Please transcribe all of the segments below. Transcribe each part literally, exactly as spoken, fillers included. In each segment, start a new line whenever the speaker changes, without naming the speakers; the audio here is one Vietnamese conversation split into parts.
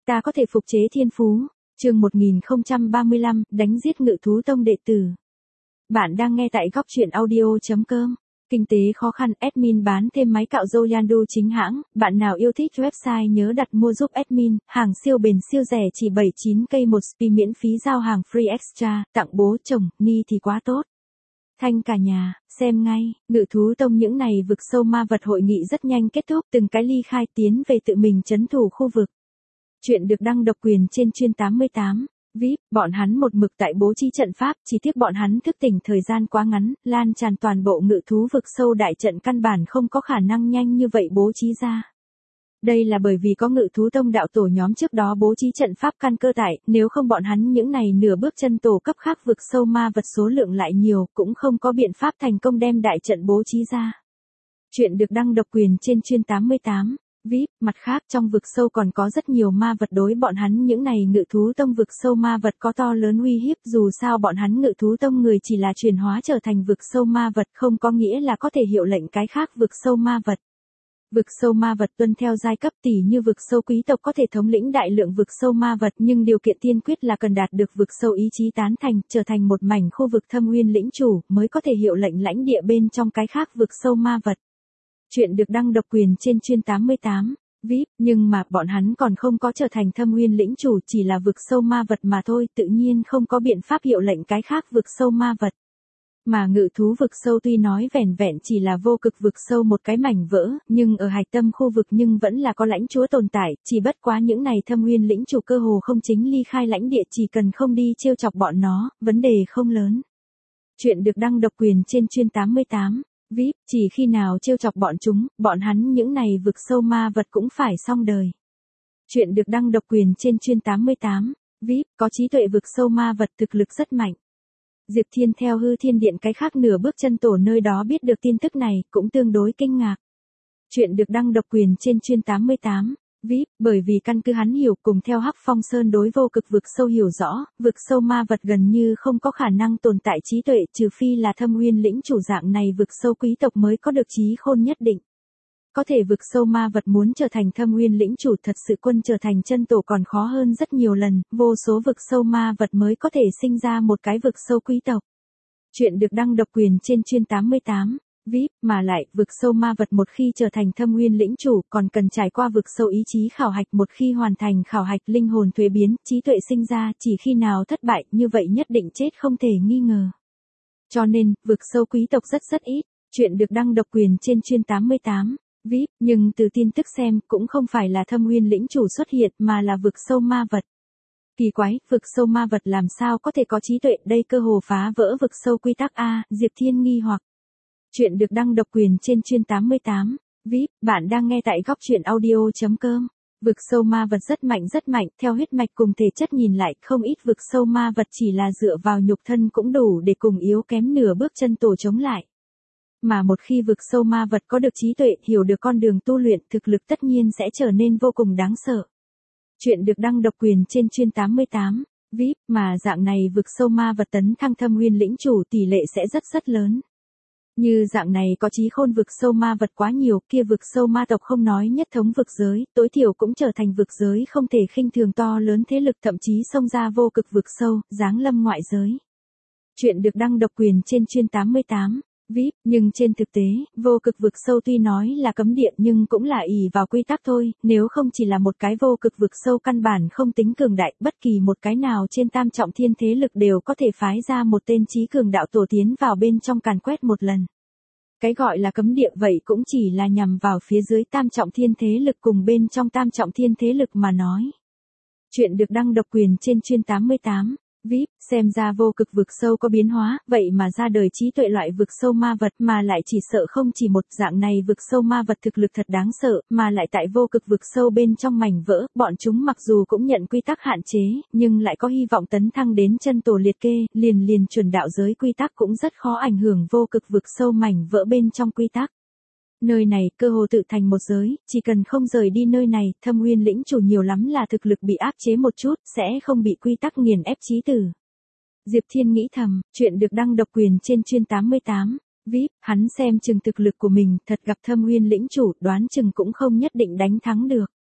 Ta có thể phục chế thiên phú. Chương một nghìn không trăm ba mươi lăm, đánh giết Ngự thú tông đệ tử. Bạn đang nghe tại góc truyện audio chấm com. Kinh tế khó khăn, admin bán thêm máy cạo râu Yandu chính hãng, bạn nào yêu thích website nhớ đặt mua giúp admin, hàng siêu bền siêu rẻ chỉ bảy mươi chín k một spi miễn phí giao hàng free extra, tặng bố chồng, ni thì quá tốt. Thanh cả nhà, xem ngay, Ngự thú tông những này vực sâu ma vật hội nghị rất nhanh kết thúc, từng cái ly khai tiến về tự mình trấn thủ khu vực. Chuyện được đăng độc quyền trên chuyên tám mươi tám. vê i pê, bọn hắn một mực tại bố trí trận pháp, chỉ tiếc bọn hắn thức tỉnh thời gian quá ngắn, lan tràn toàn bộ ngự thú vực sâu đại trận căn bản không có khả năng nhanh như vậy bố trí ra. Đây là bởi vì có Ngự thú tông đạo tổ nhóm trước đó bố trí trận pháp căn cơ tại, nếu không bọn hắn những này nửa bước chân tổ cấp khác vực sâu ma vật số lượng lại nhiều, cũng không có biện pháp thành công đem đại trận bố trí ra. Chuyện được đăng độc quyền trên chuyên tám mươi tám. vê i pê, mặt khác trong vực sâu còn có rất nhiều ma vật đối bọn hắn những này Ngự thú tông vực sâu ma vật có to lớn uy hiếp, dù sao bọn hắn Ngự thú tông người chỉ là chuyển hóa trở thành vực sâu ma vật không có nghĩa là có thể hiệu lệnh cái khác vực sâu ma vật. Vực sâu ma vật tuân theo giai cấp tỷ như vực sâu quý tộc có thể thống lĩnh đại lượng vực sâu ma vật nhưng điều kiện tiên quyết là cần đạt được vực sâu ý chí tán thành, trở thành một mảnh khu vực thâm uyên lĩnh chủ mới có thể hiệu lệnh lãnh địa bên trong cái khác vực sâu ma vật. Chuyện được đăng độc quyền trên chuyên tám mươi tám. vê i pê, nhưng mà bọn hắn còn không có trở thành thâm uyên lĩnh chủ chỉ là vực sâu ma vật mà thôi, tự nhiên không có biện pháp hiệu lệnh cái khác vực sâu ma vật. Mà Ngự thú vực sâu tuy nói vẻn vẹn chỉ là vô cực vực sâu một cái mảnh vỡ, nhưng ở hạch tâm khu vực nhưng vẫn là có lãnh chúa tồn tại, chỉ bất quá những này thâm uyên lĩnh chủ cơ hồ không chính ly khai lãnh địa, chỉ cần không đi trêu chọc bọn nó, vấn đề không lớn. Chuyện được đăng độc quyền trên chuyên tám mươi tám. vê i pê, chỉ khi nào trêu chọc bọn chúng, bọn hắn những này vực sâu ma vật cũng phải xong đời. Chuyện được đăng độc quyền trên chuyên tám mươi tám. vê i pê, có trí tuệ vực sâu ma vật thực lực rất mạnh. Diệp Thiên theo Hư Thiên Điện cái khác nửa bước chân tổ nơi đó biết được tin tức này, cũng tương đối kinh ngạc. Chuyện được đăng độc quyền trên chuyên tám mươi tám. vê i pê, bởi vì căn cứ hắn hiểu cùng theo Hắc Phong Sơn đối vô cực vực sâu hiểu rõ, vực sâu ma vật gần như không có khả năng tồn tại trí tuệ trừ phi là thâm uyên lĩnh chủ dạng này vực sâu quý tộc mới có được trí khôn nhất định. Có thể vực sâu ma vật muốn trở thành thâm uyên lĩnh chủ thật sự quân trở thành chân tổ còn khó hơn rất nhiều lần, vô số vực sâu ma vật mới có thể sinh ra một cái vực sâu quý tộc. Chuyện được đăng độc quyền trên chuyên tám mươi tám. vê i pê, mà lại, vực sâu ma vật một khi trở thành thâm uyên lĩnh chủ còn cần trải qua vực sâu ý chí khảo hạch, một khi hoàn thành khảo hạch linh hồn thuế biến, trí tuệ sinh ra, chỉ khi nào thất bại, như vậy nhất định chết không thể nghi ngờ. Cho nên, vực sâu quý tộc rất rất ít. Chuyện được đăng độc quyền trên chuyên tám mươi tám. vê i pê, nhưng từ tin tức xem, cũng không phải là thâm uyên lĩnh chủ xuất hiện mà là vực sâu ma vật. Kỳ quái, vực sâu ma vật làm sao có thể có trí tuệ, đây cơ hồ phá vỡ vực sâu quy tắc a, Diệp Thiên nghi hoặc. Chuyện được đăng độc quyền trên chuyên tám mươi tám. vê i pê, bạn đang nghe tại góc truyện audio chấm com. Vực sâu ma vật rất mạnh rất mạnh, theo huyết mạch cùng thể chất nhìn lại, không ít vực sâu ma vật chỉ là dựa vào nhục thân cũng đủ để cùng yếu kém nửa bước chân tổ chống lại. Mà một khi vực sâu ma vật có được trí tuệ, hiểu được con đường tu luyện, thực lực tất nhiên sẽ trở nên vô cùng đáng sợ. Chuyện được đăng độc quyền trên chuyên tám mươi tám. vê i pê, mà dạng này vực sâu ma vật tấn thăng thâm uyên lĩnh chủ tỷ lệ sẽ rất rất lớn. Như dạng này có trí khôn vực sâu ma vật quá nhiều, kia vực sâu ma tộc không nói nhất thống vực giới, tối thiểu cũng trở thành vực giới không thể khinh thường to lớn thế lực, thậm chí xông ra vô cực vực sâu, giáng lâm ngoại giới. Chuyện được đăng độc quyền trên chuyên tám mươi tám. vê i pê, nhưng trên thực tế, vô cực vực sâu tuy nói là cấm địa nhưng cũng là ỷ vào quy tắc thôi, nếu không chỉ là một cái vô cực vực sâu căn bản không tính cường đại, bất kỳ một cái nào trên tam trọng thiên thế lực đều có thể phái ra một tên trí cường đạo tổ tiến vào bên trong càn quét một lần. Cái gọi là cấm địa vậy cũng chỉ là nhằm vào phía dưới tam trọng thiên thế lực cùng bên trong tam trọng thiên thế lực mà nói. Chuyện được đăng độc quyền trên chuyên tám mươi tám. vê i pê, xem ra vô cực vực sâu có biến hóa, vậy mà ra đời trí tuệ loại vực sâu ma vật mà lại chỉ sợ không chỉ một dạng này vực sâu ma vật thực lực thật đáng sợ, mà lại tại vô cực vực sâu bên trong mảnh vỡ, bọn chúng mặc dù cũng nhận quy tắc hạn chế, nhưng lại có hy vọng tấn thăng đến chân tổ liệt kê, liền liền chuẩn đạo giới quy tắc cũng rất khó ảnh hưởng vô cực vực sâu mảnh vỡ bên trong quy tắc. Nơi này cơ hồ tự thành một giới, chỉ cần không rời đi nơi này, thâm uyên lĩnh chủ nhiều lắm là thực lực bị áp chế một chút, sẽ không bị quy tắc nghiền ép chí tử. Diệp Thiên nghĩ thầm, chuyện được đăng độc quyền trên chuyên tám mươi tám. vê i pê, hắn xem chừng thực lực của mình, thật gặp thâm uyên lĩnh chủ, đoán chừng cũng không nhất định đánh thắng được.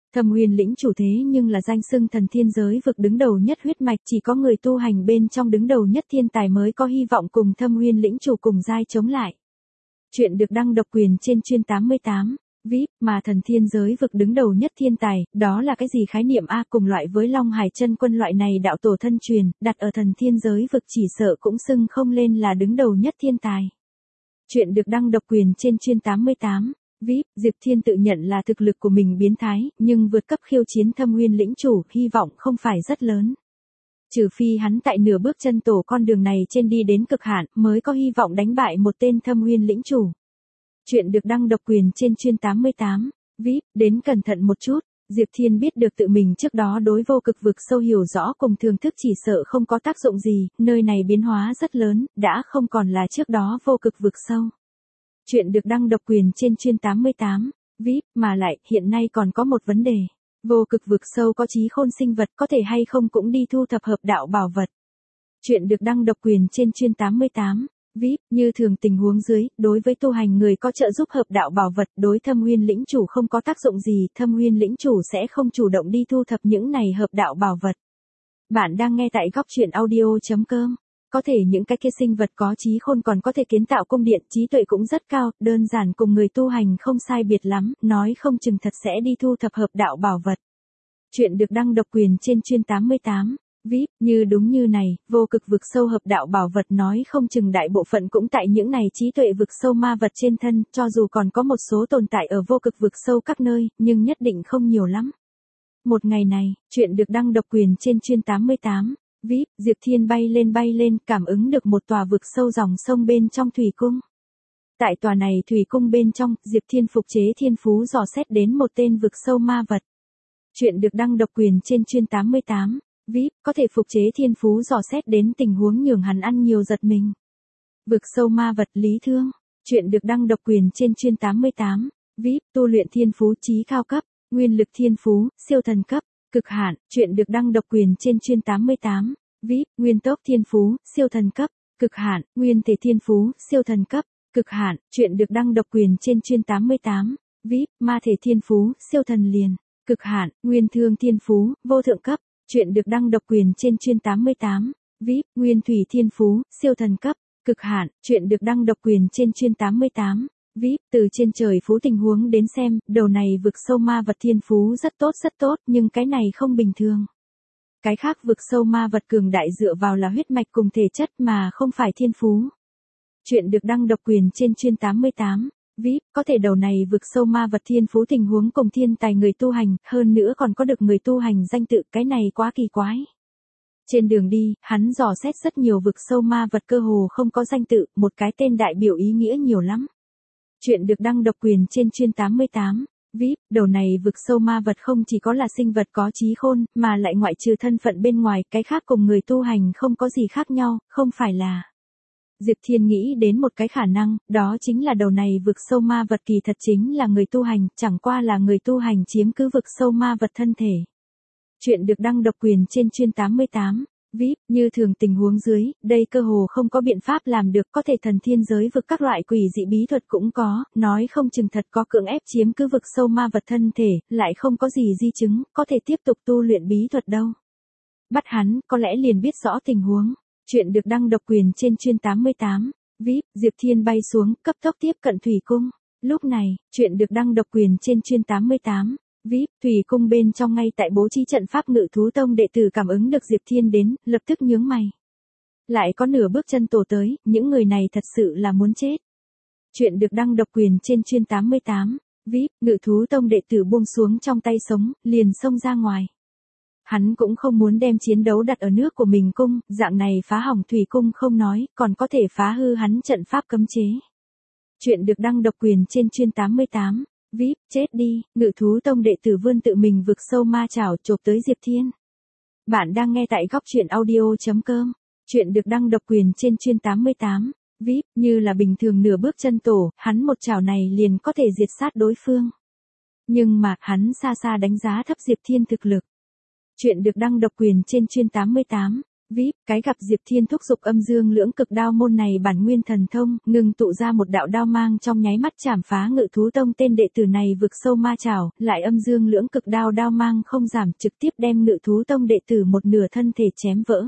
Thâm Uyên lĩnh chủ thế nhưng là danh xưng thần thiên giới vực đứng đầu nhất huyết mạch, chỉ có người tu hành bên trong đứng đầu nhất thiên tài mới có hy vọng cùng Thâm Uyên lĩnh chủ cùng giai chống lại. Chuyện được đăng độc quyền trên chuyên tám mươi tám. vê i pê, mà thần thiên giới vực đứng đầu nhất thiên tài, đó là cái gì khái niệm a? Cùng loại với Long Hải chân quân loại này đạo tổ thân truyền, đặt ở thần thiên giới vực chỉ sợ cũng xưng không lên là đứng đầu nhất thiên tài. Chuyện được đăng độc quyền trên chuyên tám mươi tám. vê i pê, Diệp Thiên tự nhận là thực lực của mình biến thái, nhưng vượt cấp khiêu chiến Thâm Uyên lĩnh chủ, hy vọng không phải rất lớn. Trừ phi hắn tại nửa bước chân tổ con đường này trên đi đến cực hạn, mới có hy vọng đánh bại một tên Thâm Uyên lĩnh chủ. Chuyện được đăng độc quyền trên chuyên tám mươi tám. vê i pê, đến cẩn thận một chút, Diệp Thiên biết được tự mình trước đó đối vô cực vực sâu hiểu rõ cùng thường thức chỉ sợ không có tác dụng gì, nơi này biến hóa rất lớn, đã không còn là trước đó vô cực vực sâu. Chuyện được đăng độc quyền trên chuyên tám mươi tám. vê i pê, mà lại, hiện nay còn có một vấn đề. Vô cực vực sâu có trí khôn sinh vật có thể hay không cũng đi thu thập hợp đạo bảo vật. Chuyện được đăng độc quyền trên chuyên tám mươi tám. vê i pê, như thường tình huống dưới, đối với tu hành người có trợ giúp hợp đạo bảo vật, đối Thâm Uyên lĩnh chủ không có tác dụng gì, Thâm Uyên lĩnh chủ sẽ không chủ động đi thu thập những này hợp đạo bảo vật. Bạn đang nghe tại góc truyện audio chấm com. Có thể những cái kia sinh vật có trí khôn còn có thể kiến tạo cung điện, trí tuệ cũng rất cao, đơn giản cùng người tu hành không sai biệt lắm, nói không chừng thật sẽ đi thu thập hợp đạo bảo vật. Chuyện được đăng độc quyền trên chuyên tám mươi tám. vê i pê, như đúng như này, vô cực vực sâu hợp đạo bảo vật nói không chừng đại bộ phận cũng tại những này trí tuệ vực sâu ma vật trên thân, cho dù còn có một số tồn tại ở vô cực vực sâu các nơi, nhưng nhất định không nhiều lắm. Một ngày này, chuyện được đăng độc quyền trên chuyên tám mươi tám. vê i pê, Diệp Thiên bay lên bay lên, cảm ứng được một tòa vực sâu dòng sông bên trong thủy cung. Tại tòa này thủy cung bên trong, Diệp Thiên phục chế thiên phú dò xét đến một tên vực sâu ma vật. Chuyện được đăng độc quyền trên chuyên tám mươi tám. vê i pê, có thể phục chế thiên phú dò xét đến tình huống nhường hắn ăn nhiều giật mình. Vực sâu ma vật Lý Thương. Chuyện được đăng độc quyền trên chuyên tám mươi tám. vê i pê, tu luyện thiên phú chí cao cấp, nguyên lực thiên phú, siêu thần cấp. Cực hạn. Chuyện được đăng độc quyền trên chuyên tám mươi tám. vê i pê, nguyên tốc thiên phú, siêu thần cấp. Cực hạn. Nguyên thể thiên phú, siêu thần cấp. Cực hạn. Chuyện được đăng độc quyền trên chuyên tám mươi tám. vê i pê, ma thể thiên phú, siêu thần liền. Cực hạn. Nguyên thương thiên phú, vô thượng cấp. Chuyện được đăng độc quyền trên chuyên tám mươi tám. vê i pê, nguyên thủy thiên phú, siêu thần cấp. Cực hạn. Chuyện được đăng độc quyền trên chuyên tám mươi tám. vê i pê, từ trên trời phú tình huống đến xem, đầu này vực sâu ma vật thiên phú rất tốt rất tốt, nhưng cái này không bình thường. Cái khác vực sâu ma vật cường đại dựa vào là huyết mạch cùng thể chất mà không phải thiên phú. Chuyện được đăng độc quyền trên chuyên tám mươi tám. vê i pê, có thể đầu này vực sâu ma vật thiên phú tình huống cùng thiên tài người tu hành, hơn nữa còn có được người tu hành danh tự, cái này quá kỳ quái. Trên đường đi, hắn dò xét rất nhiều vực sâu ma vật cơ hồ không có danh tự, một cái tên đại biểu ý nghĩa nhiều lắm. Chuyện được đăng độc quyền trên chuyên tám mươi tám. vê i pê, đầu này vực sâu ma vật không chỉ có là sinh vật có trí khôn, mà lại ngoại trừ thân phận bên ngoài, cái khác cùng người tu hành không có gì khác nhau, không phải là. Diệp Thiên nghĩ đến một cái khả năng, đó chính là đầu này vực sâu ma vật kỳ thật chính là người tu hành, chẳng qua là người tu hành chiếm cứ vực sâu ma vật thân thể. Chuyện được đăng độc quyền trên chuyên tám mươi tám. vê i pê, như thường tình huống dưới, đây cơ hồ không có biện pháp làm được, có thể thần thiên giới vực các loại quỷ dị bí thuật cũng có, nói không chừng thật có cưỡng ép chiếm cứ vực sâu ma vật thân thể, lại không có gì di chứng, có thể tiếp tục tu luyện bí thuật đâu. Bắt hắn, có lẽ liền biết rõ tình huống. Chuyện được đăng độc quyền trên chuyên tám mươi tám. vê i pê, Diệp Thiên bay xuống, cấp tốc tiếp cận thủy cung. Lúc này, chuyện được đăng độc quyền trên chuyên tám mươi tám. vê i pê, thủy cung bên trong ngay tại bố trí trận pháp Ngự Thú Tông đệ tử cảm ứng được Diệp Thiên đến, lập tức nhướng mày. Lại có nửa bước chân tổ tới, những người này thật sự là muốn chết. Chuyện được đăng độc quyền trên chuyên tám mươi tám. vê i pê, Ngự Thú Tông đệ tử buông xuống trong tay sống, liền xông ra ngoài. Hắn cũng không muốn đem chiến đấu đặt ở nước của mình cung, dạng này phá hỏng thủy cung không nói, còn có thể phá hư hắn trận pháp cấm chế. Chuyện được đăng độc quyền trên chuyên tám mươi tám. vê i pê, chết đi, Ngự Thú Tông đệ tử vươn tự mình vực sâu ma chảo chộp tới Diệp Thiên. Bạn đang nghe tại góc truyện audio chấm com. Chuyện được đăng độc quyền trên chuyên tám mươi tám. vê i pê, như là bình thường nửa bước chân tổ, hắn một chảo này liền có thể diệt sát đối phương. Nhưng mà, hắn xa xa đánh giá thấp Diệp Thiên thực lực. Chuyện được đăng độc quyền trên chuyên tám mươi tám. vê i pê, cái gặp Diệp Thiên thúc giục âm dương lưỡng cực đao môn này bản nguyên thần thông, ngừng tụ ra một đạo đao mang trong nháy mắt chảm phá Ngự thú tông tên đệ tử này vực sâu ma chảo, lại âm dương lưỡng cực đao đao mang không giảm trực tiếp đem Ngự thú tông đệ tử một nửa thân thể chém vỡ.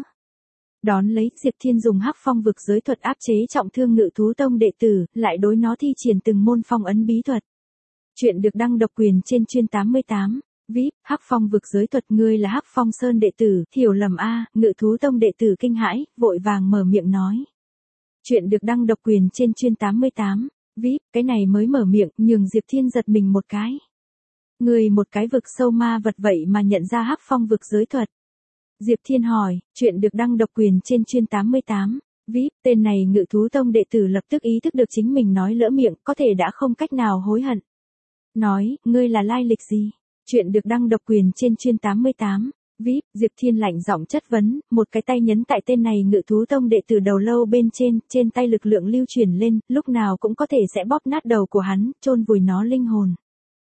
Đón lấy, Diệp Thiên dùng hắc phong vực giới thuật áp chế trọng thương Ngự thú tông đệ tử, lại đối nó thi triển từng môn phong ấn bí thuật. Chuyện được đăng độc quyền trên chuyên tám mươi tám. vê i pê, hắc phong vực giới thuật, ngươi là hắc phong sơn đệ tử, hiểu lầm a. Ngự thú tông đệ tử kinh hãi, vội vàng mở miệng nói. Chuyện được đăng độc quyền trên chuyên tám mươi tám. vê i pê, cái này mới mở miệng, nhường Diệp Thiên giật mình một cái. Ngươi một cái vực sâu ma vật vậy mà nhận ra hắc phong vực giới thuật. Diệp Thiên hỏi, chuyện được đăng độc quyền trên chuyên tám mươi tám. vê i pê, tên này Ngự thú tông đệ tử lập tức ý thức được chính mình nói lỡ miệng, có thể đã không cách nào hối hận. Nói, ngươi là lai lịch gì? Chuyện được đăng độc quyền trên chuyên tám mươi tám. vê i pê, Diệp Thiên lạnh giọng chất vấn, một cái tay nhấn tại tên này Ngự thú tông đệ tử đầu lâu bên trên, trên tay lực lượng lưu chuyển lên, lúc nào cũng có thể sẽ bóp nát đầu của hắn, chôn vùi nó linh hồn.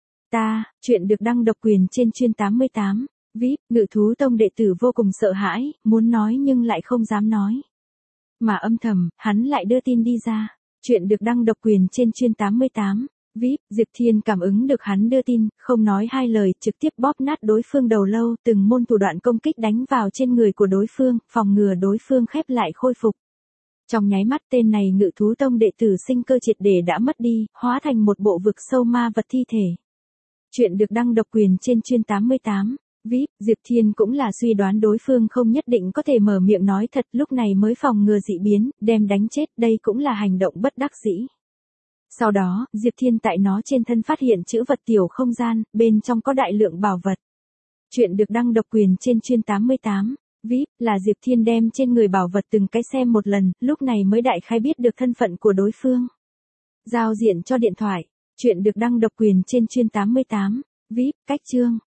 Ta, chuyện được đăng độc quyền trên chuyên tám mươi tám. vê i pê, Ngự thú tông đệ tử vô cùng sợ hãi, muốn nói nhưng lại không dám nói. Mà âm thầm, hắn lại đưa tin đi ra. Chuyện được đăng độc quyền trên chuyên tám mươi tám. vê i pê, Diệp Thiên cảm ứng được hắn đưa tin, không nói hai lời, trực tiếp bóp nát đối phương đầu lâu, từng môn thủ đoạn công kích đánh vào trên người của đối phương, phòng ngừa đối phương khép lại khôi phục. Trong nháy mắt tên này Ngự thú tông đệ tử sinh cơ triệt để đã mất đi, hóa thành một bộ vực sâu ma vật thi thể. Chuyện được đăng độc quyền trên chuyên tám mươi tám. vê i pê, Diệp Thiên cũng là suy đoán đối phương không nhất định có thể mở miệng nói thật, lúc này mới phòng ngừa dị biến, đem đánh chết, đây cũng là hành động bất đắc dĩ. Sau đó, Diệp Thiên tại nó trên thân phát hiện chữ vật tiểu không gian, bên trong có đại lượng bảo vật. Chuyện được đăng độc quyền trên chuyên tám mươi tám. vê i pê, là Diệp Thiên đem trên người bảo vật từng cái xem một lần, lúc này mới đại khái biết được thân phận của đối phương. Giao diện cho điện thoại. Chuyện được đăng độc quyền trên chuyên tám mươi tám. vê i pê, cách chương.